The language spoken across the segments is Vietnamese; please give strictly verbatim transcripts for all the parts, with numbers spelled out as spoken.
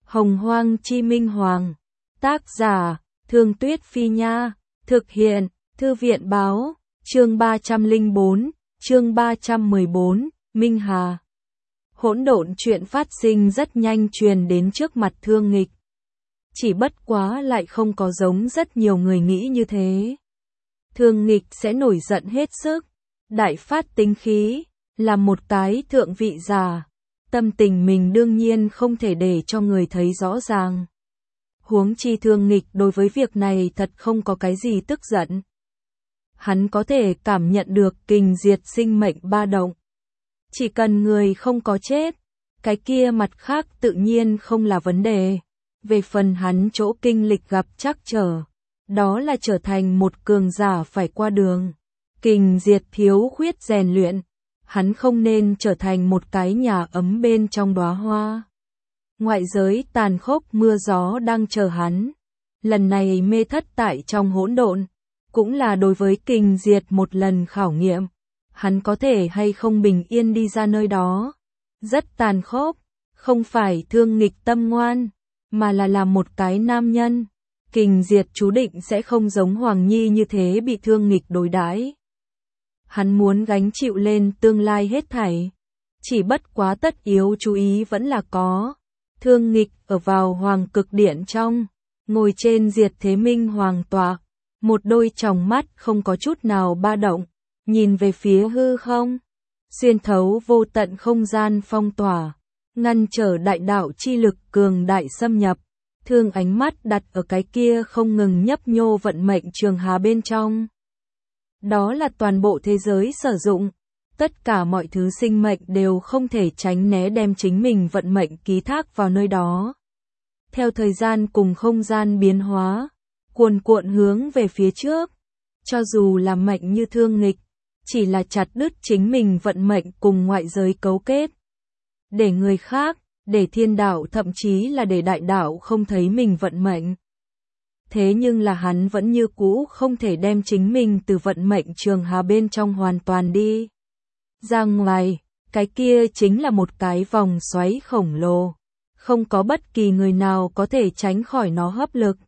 Hồng Hoang Chi Minh Hoàng. Tác giả, Thương Tuyết Phi Nha. Thực hiện, Thư viện Báo. Chương ba trăm lẻ bốn, chương ba trăm mười bốn, Minh Hà. Hỗn độn chuyện phát sinh rất nhanh truyền đến trước mặt Thương Nghịch. Chỉ bất quá lại không có giống rất nhiều người nghĩ như thế. Thương Nghịch sẽ nổi giận hết sức, đại phát tính khí, là một cái thượng vị giả. Tâm tình mình đương nhiên không thể để cho người thấy rõ ràng. Huống chi Thương Nghịch đối với việc này thật không có cái gì tức giận. Hắn có thể cảm nhận được kình diệt sinh mệnh ba động. Chỉ cần người không có chết, cái kia mặt khác tự nhiên không là vấn đề. Về phần hắn chỗ kinh lịch gặp trắc trở, đó là trở thành một cường giả phải qua đường. Kình diệt thiếu khuyết rèn luyện, hắn không nên trở thành một cái nhà ấm bên trong đóa hoa. Ngoại giới tàn khốc mưa gió đang chờ hắn. Lần này mê thất tại trong hỗn độn, cũng là đối với kình diệt một lần khảo nghiệm. Hắn có thể hay không bình yên đi ra nơi đó. Rất tàn khốc, không phải Thương Nghịch tâm ngoan, mà là làm một cái nam nhân. Kình diệt chú định sẽ không giống Hoàng Nhi như thế bị Thương Nghịch đối đãi. Hắn muốn gánh chịu lên tương lai hết thảy. Chỉ bất quá tất yếu chú ý vẫn là có. Thương Nghịch ở vào Hoàng Cực Điện trong, ngồi trên diệt thế minh hoàng tọa, một đôi tròng mắt không có chút nào ba động, nhìn về phía hư không, xuyên thấu vô tận không gian phong tỏa, ngăn trở đại đạo chi lực cường đại xâm nhập. Thương ánh mắt đặt ở cái kia không ngừng nhấp nhô vận mệnh trường hà bên trong. Đó là toàn bộ thế giới sử dụng. Tất cả mọi thứ sinh mệnh đều không thể tránh né đem chính mình vận mệnh ký thác vào nơi đó. Theo thời gian cùng không gian biến hóa, cuồn cuộn hướng về phía trước. Cho dù là mệnh như Thương Nghịch, chỉ là chặt đứt chính mình vận mệnh cùng ngoại giới cấu kết. Để người khác, để thiên đạo thậm chí là để đại đạo không thấy mình vận mệnh. Thế nhưng là hắn vẫn như cũ không thể đem chính mình từ vận mệnh trường hà bên trong hoàn toàn đi ra ngoài, cái kia chính là một cái vòng xoáy khổng lồ, không có bất kỳ người nào có thể tránh khỏi nó hấp lực.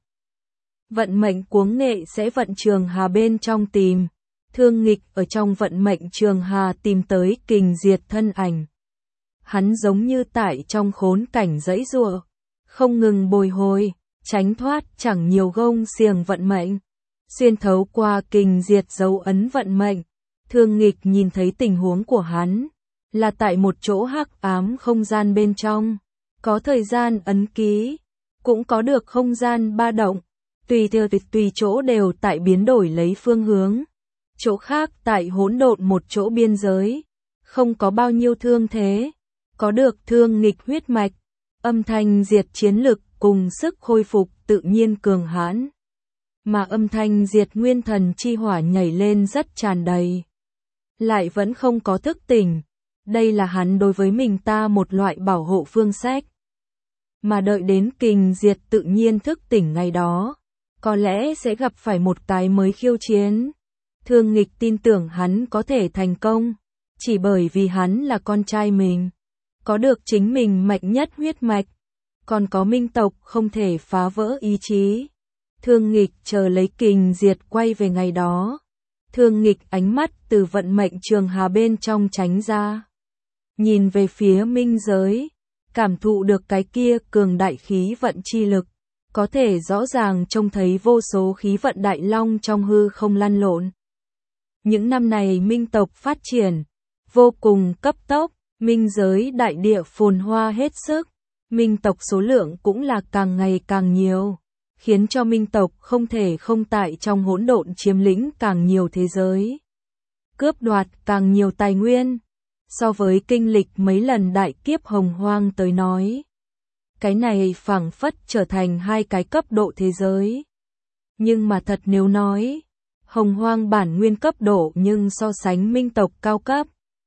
Vận mệnh cuống nghệ sẽ vận trường hà bên trong tìm. Thương Nghịch ở trong vận mệnh trường hà tìm tới kình diệt thân ảnh. Hắn giống như tại trong khốn cảnh giãy giụa, không ngừng bồi hồi, tránh thoát chẳng nhiều gông xiềng vận mệnh, xuyên thấu qua kình diệt dấu ấn vận mệnh. Thương Nghịch nhìn thấy tình huống của hắn, là tại một chỗ hắc ám không gian bên trong, có thời gian ấn ký, cũng có được không gian ba động, tùy theo tùy chỗ đều tại biến đổi lấy phương hướng. Chỗ khác tại hỗn độn một chỗ biên giới, không có bao nhiêu thương thế, có được Thương Nghịch huyết mạch, âm thanh diệt chiến lực cùng sức khôi phục tự nhiên cường hãn. Mà âm thanh diệt nguyên thần chi hỏa nhảy lên rất tràn đầy. Lại vẫn không có thức tỉnh. Đây là hắn đối với mình ta một loại bảo hộ phương sách. Mà đợi đến kình diệt tự nhiên thức tỉnh ngày đó, có lẽ sẽ gặp phải một cái mới khiêu chiến. Thương Nghịch tin tưởng hắn có thể thành công, chỉ bởi vì hắn là con trai mình, có được chính mình mạnh nhất huyết mạch, còn có minh tộc không thể phá vỡ ý chí. Thương Nghịch chờ lấy kình diệt quay về ngày đó. Thương Nghịch ánh mắt từ vận mệnh trường hà bên trong tránh ra, nhìn về phía minh giới, cảm thụ được cái kia cường đại khí vận chi lực, có thể rõ ràng trông thấy vô số khí vận đại long trong hư không lăn lộn. Những năm này minh tộc phát triển vô cùng cấp tốc, minh giới đại địa phồn hoa hết sức, minh tộc số lượng cũng là càng ngày càng nhiều, khiến cho minh tộc không thể không tại trong hỗn độn chiếm lĩnh càng nhiều thế giới, cướp đoạt càng nhiều tài nguyên. So với kinh lịch mấy lần đại kiếp hồng hoang tới nói, cái này phảng phất trở thành hai cái cấp độ thế giới. Nhưng mà thật nếu nói, hồng hoang bản nguyên cấp độ nhưng so sánh minh tộc cao cấp.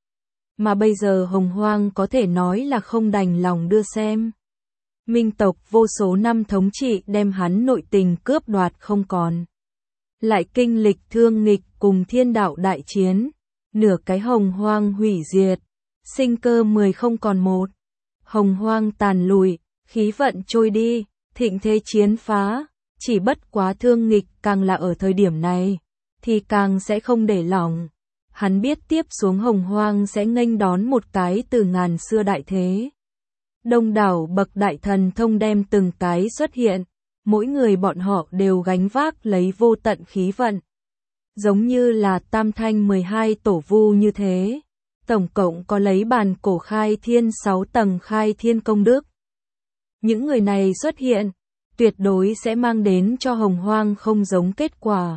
Mà bây giờ hồng hoang có thể nói là không đành lòng đưa xem. Minh tộc vô số năm thống trị đem hắn nội tình cướp đoạt không còn. Lại kinh lịch Thương Nghịch cùng thiên đạo đại chiến, nửa cái hồng hoang hủy diệt, sinh cơ mười không còn một. Hồng hoang tàn lùi, khí vận trôi đi, thịnh thế chiến phá, chỉ bất quá Thương Nghịch càng là ở thời điểm này, thì càng sẽ không để lỏng. Hắn biết tiếp xuống Hồng Hoang sẽ nghênh đón một cái từ ngàn xưa đại thế. Đông đảo bậc đại thần thông đem từng cái xuất hiện, mỗi người bọn họ đều gánh vác lấy vô tận khí vận. Giống như là tam thanh mười hai tổ vu như thế, tổng cộng có lấy bàn cổ khai thiên sáu tầng khai thiên công đức. Những người này xuất hiện, tuyệt đối sẽ mang đến cho Hồng Hoang không giống kết quả.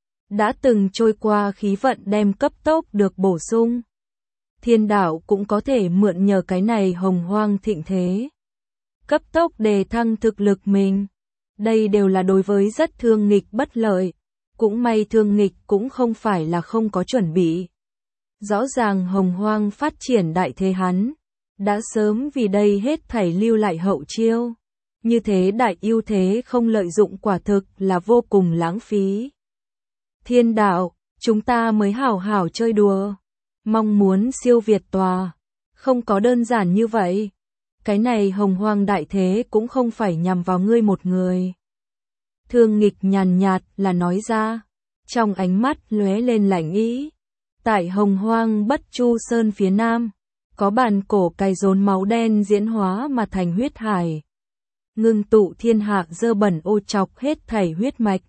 Đã từng trôi qua khí vận đem cấp tốc được bổ sung. Thiên đạo cũng có thể mượn nhờ cái này Hồng Hoang thịnh thế. Cấp tốc đề thăng thực lực mình. Đây đều là đối với rất Thương Nghịch bất lợi. Cũng may Thương Nghịch cũng không phải là không có chuẩn bị. Rõ ràng Hồng Hoang phát triển đại thế hắn. Đã sớm vì đây hết thảy lưu lại hậu chiêu. Như thế đại ưu thế không lợi dụng quả thực là vô cùng lãng phí. Thiên đạo, chúng ta mới hảo hảo chơi đùa. Mong muốn siêu việt tòa. Không có đơn giản như vậy. Cái này Hồng Hoang đại thế cũng không phải nhằm vào ngươi một người. Thương Nghịch nhàn nhạt là nói ra. Trong ánh mắt lóe lên lạnh ý. Tại Hồng Hoang Bất Chu Sơn phía nam. Có bàn cổ cài rốn máu đen diễn hóa mà thành huyết hải. Ngưng tụ thiên hạ dơ bẩn ô chọc hết thảy huyết mạch.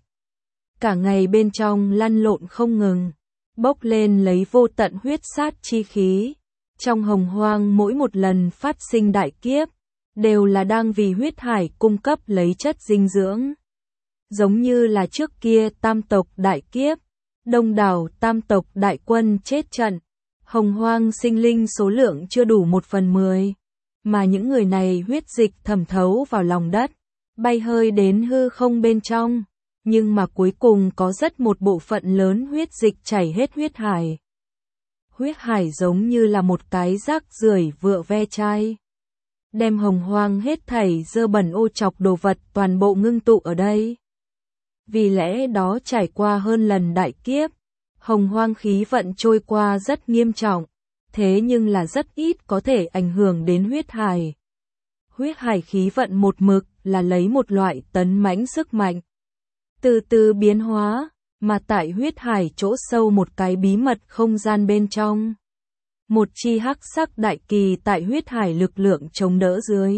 Cả ngày bên trong lăn lộn không ngừng. Bốc lên lấy vô tận huyết sát chi khí. Trong Hồng Hoang mỗi một lần phát sinh đại kiếp, đều là đang vì huyết hải cung cấp lấy chất dinh dưỡng. Giống như là trước kia tam tộc đại kiếp, đông đảo tam tộc đại quân chết trận, Hồng Hoang sinh linh số lượng chưa đủ một phần mười, mà những người này huyết dịch thẩm thấu vào lòng đất, bay hơi đến hư không bên trong, nhưng mà cuối cùng có rất một bộ phận lớn huyết dịch chảy hết huyết hải. Huyết hải giống như là một cái rác rưởi vựa ve chai. Đem Hồng Hoang hết thảy dơ bẩn ô chọc đồ vật toàn bộ ngưng tụ ở đây. Vì lẽ đó trải qua hơn lần đại kiếp, Hồng Hoang khí vận trôi qua rất nghiêm trọng, thế nhưng là rất ít có thể ảnh hưởng đến huyết hải. Huyết hải khí vận một mực là lấy một loại tấn mãnh sức mạnh. Từ từ biến hóa, mà tại huyết hải chỗ sâu một cái bí mật không gian bên trong. Một chi hắc sắc đại kỳ tại huyết hải lực lượng chống đỡ dưới.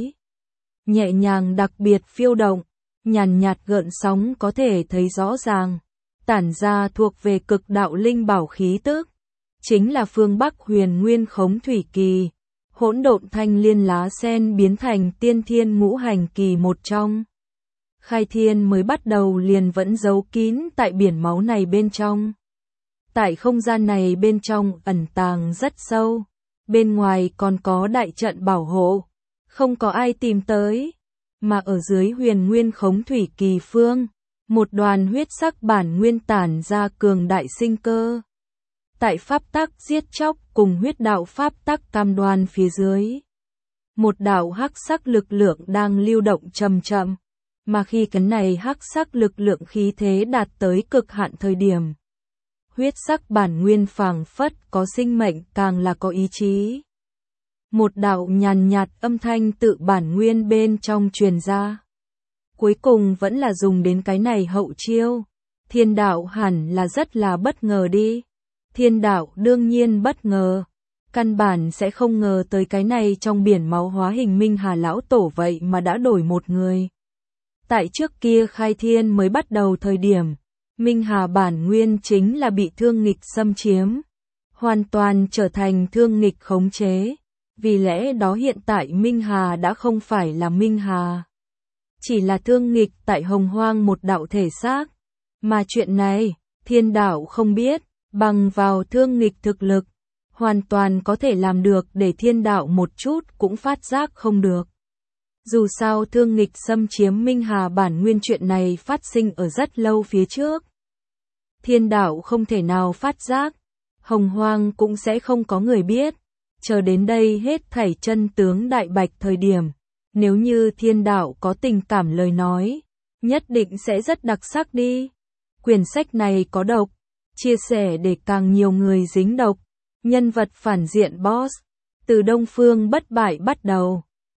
Nhẹ nhàng đặc biệt phiêu động, nhàn nhạt gợn sóng có thể thấy rõ ràng. Tản ra thuộc về cực đạo linh bảo khí tức. Chính là phương Bắc huyền nguyên khống thủy kỳ. Hỗn độn thanh liên lá sen biến thành tiên thiên ngũ hành kỳ một trong. Khai thiên mới bắt đầu liền vẫn giấu kín tại biển máu này bên trong. Tại không gian này bên trong ẩn tàng rất sâu. Bên ngoài còn có đại trận bảo hộ. Không có ai tìm tới. Mà ở dưới huyền nguyên khống thủy kỳ phương, một đoàn huyết sắc bản nguyên tản ra cường đại sinh cơ. Tại pháp tắc giết chóc cùng huyết đạo pháp tắc cam đoan phía dưới. Một đạo hắc sắc lực lượng đang lưu động chậm chậm. Mà khi cái này hắc sắc lực lượng khí thế đạt tới cực hạn thời điểm, huyết sắc bản nguyên phảng phất có sinh mệnh càng là có ý chí. Một đạo nhàn nhạt âm thanh tự bản nguyên bên trong truyền ra. Cuối cùng vẫn là dùng đến cái này hậu chiêu. Thiên đạo hẳn là rất là bất ngờ đi. Thiên đạo đương nhiên bất ngờ. Căn bản sẽ không ngờ tới cái này trong biển máu hóa hình Minh Hà lão tổ vậy mà đã đổi một người. Tại trước kia khai thiên mới bắt đầu thời điểm, Minh Hà bản nguyên chính là bị Thương Nghịch xâm chiếm, hoàn toàn trở thành Thương Nghịch khống chế. Vì lẽ đó hiện tại Minh Hà đã không phải là Minh Hà, chỉ là Thương Nghịch tại Hồng Hoang một đạo thể xác. Mà chuyện này, thiên đạo không biết, bằng vào Thương Nghịch thực lực, hoàn toàn có thể làm được để thiên đạo một chút cũng phát giác không được. Dù sao Thương Nghịch xâm chiếm Minh Hà bản nguyên chuyện này phát sinh ở rất lâu phía trước. Thiên đạo không thể nào phát giác, Hồng Hoang cũng sẽ không có người biết. Chờ đến đây hết thảy chân tướng đại bạch thời điểm, nếu như thiên đạo có tình cảm lời nói, nhất định sẽ rất đặc sắc đi. Quyển sách này có độc, chia sẻ để càng nhiều người dính độc. Nhân vật phản diện boss, từ Đông Phương bất bại bắt đầu.